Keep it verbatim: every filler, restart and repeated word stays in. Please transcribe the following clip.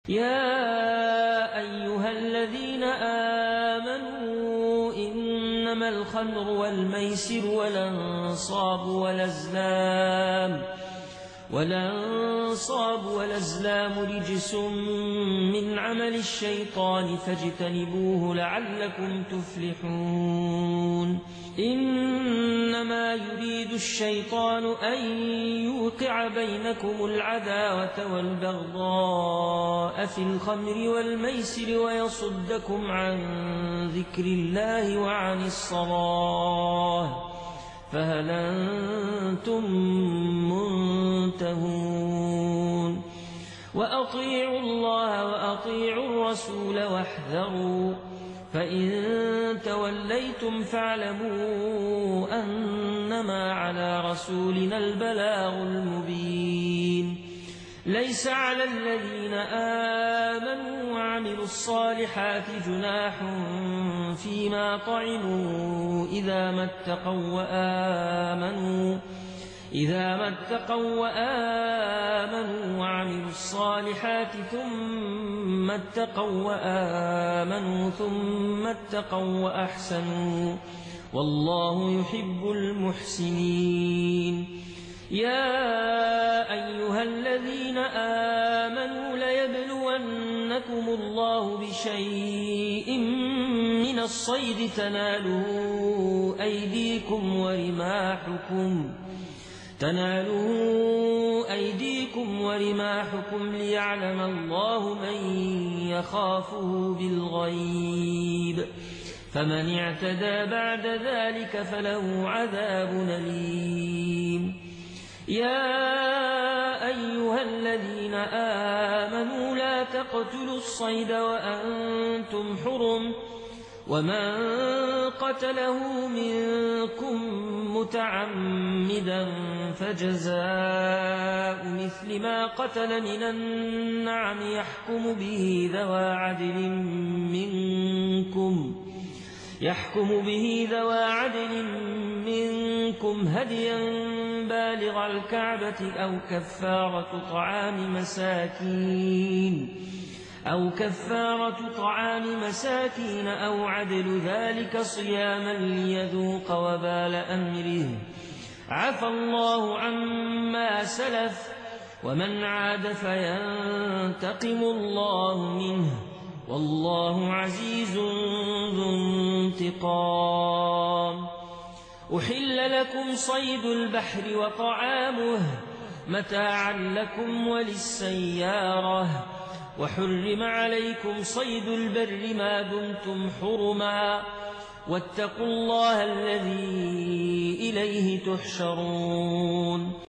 يا أيها الذين آمنوا إنما الخمر والميسر والأنصاب والأزلام والأنصاب والأزلام رجس من عمل الشيطان فاجتنبوه لعلكم تفلحون إنما يريد الشيطان أن يوقع بينكم العداوة والبغضاء في الخمر والميسر ويصدكم عن ذكر الله وعن الصلاة فهل أنتم منتهون وأطيعوا الله وأطيعوا الرسول واحذروا فإن توليتم فاعلموا أنما على رسولنا البلاغ المبين ليس على الذين آمنوا وعملوا الصالحات جناح فيما طعموا إذا ما اتقوا وآمنوا إذا ما اتقوا وآمنوا وعملوا الصالحات ثم اتقوا وآمنوا ثم اتقوا وأحسنوا والله يحب المحسنين يا أيها الذين آمنوا ليبلونكم الله بشيء من الصيد تناله أيديكم ورماحكم تناله أيديكم ورماحكم ليعلم الله من يخافه بالغيب فمن اعتدى بعد ذلك فله عذاب أليم يا أيها الذين آمنوا لا تقتلوا الصيد وأنتم حرم ومن قتله منكم متعمدا فجزاء مثل ما قتل من النعم يحكم به ذوى عدل منكم يحكم به ذوى عدل منكم هديا بالغ الكعبة أو كفارة طعام مساكين أو كفارة طعام مساكين أو عدل ذلك صياما ليذوق وبال أمره عفى الله عما سلف ومن عاد فينتقم الله منه والله عزيز ذو انتقام أحل لكم صيد البحر وطعامه متاعا لكم وللسيارة وحرم عليكم صيد البر ما دمتم حرما واتقوا الله الذي إليه تحشرون